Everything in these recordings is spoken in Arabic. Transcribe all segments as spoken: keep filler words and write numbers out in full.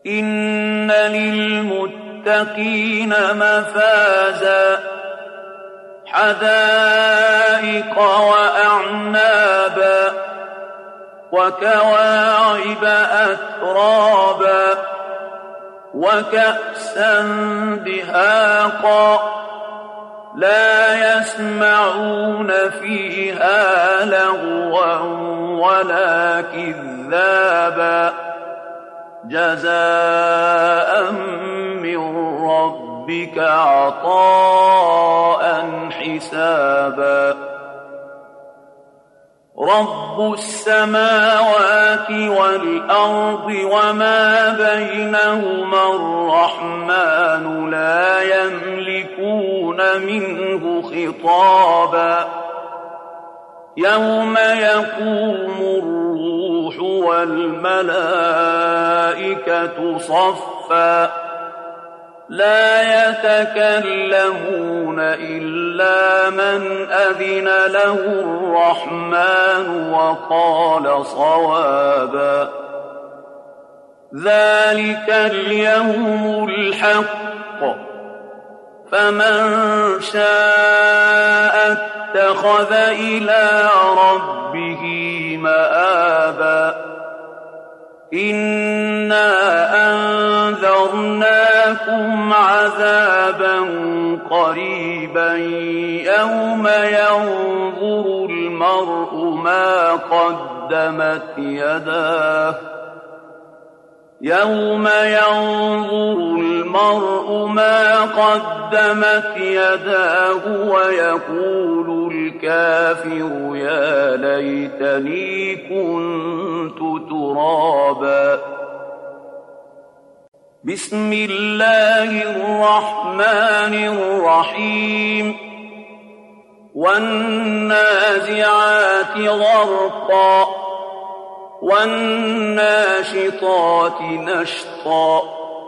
إن للمتقين مفازا حدائق وأعنابا وكواعب أترابا وكأسا دهاقا لا يسمعون فيها لغوا ولا كذابا جزاء من ربك عطاء حسابا رب السماوات والأرض وما بينهما الرحمن لا يملكون منه خطابا يوم يقوم الروح والملائكة صفا لا يتكلمون إلا من أذن له الرحمن وقال صوابا ذلك اليوم الحق فمن شاء اتخذ إلى ربه مآبا إنا أنذرناكم عذابا قريبا يوم ينظر المرء ما قدمت يداه يوم ينظر المرء ما قدمت يداه ويقول الكافر يا ليتني كنت ترابا بسم الله الرحمن الرحيم والنازعات غرقا والناشطات نشطا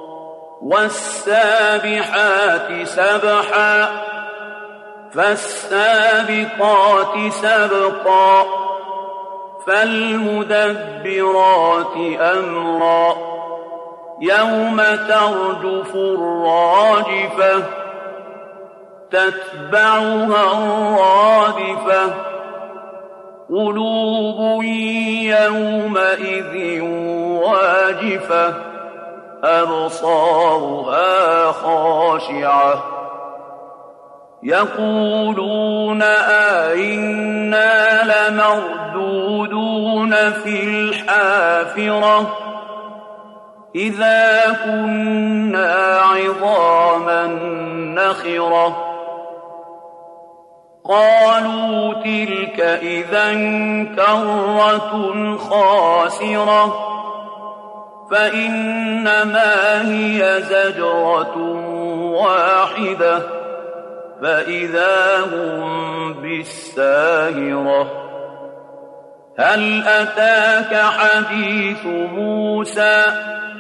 والسابحات سبحا فالسابقات سبقا فالمدبرات أمرا يوم ترجف الراجفة تتبعها الرادفة قلوب يومئذ واجفة أبصارها خاشعة يقولون أئنا لمردودون في الحافرة إذا كنا عظاما نخرة قالوا تلك إذا كرة خاسرة فإنما هي زجرة واحدة فإذا هم بالساهرة هل أتاك حديث موسى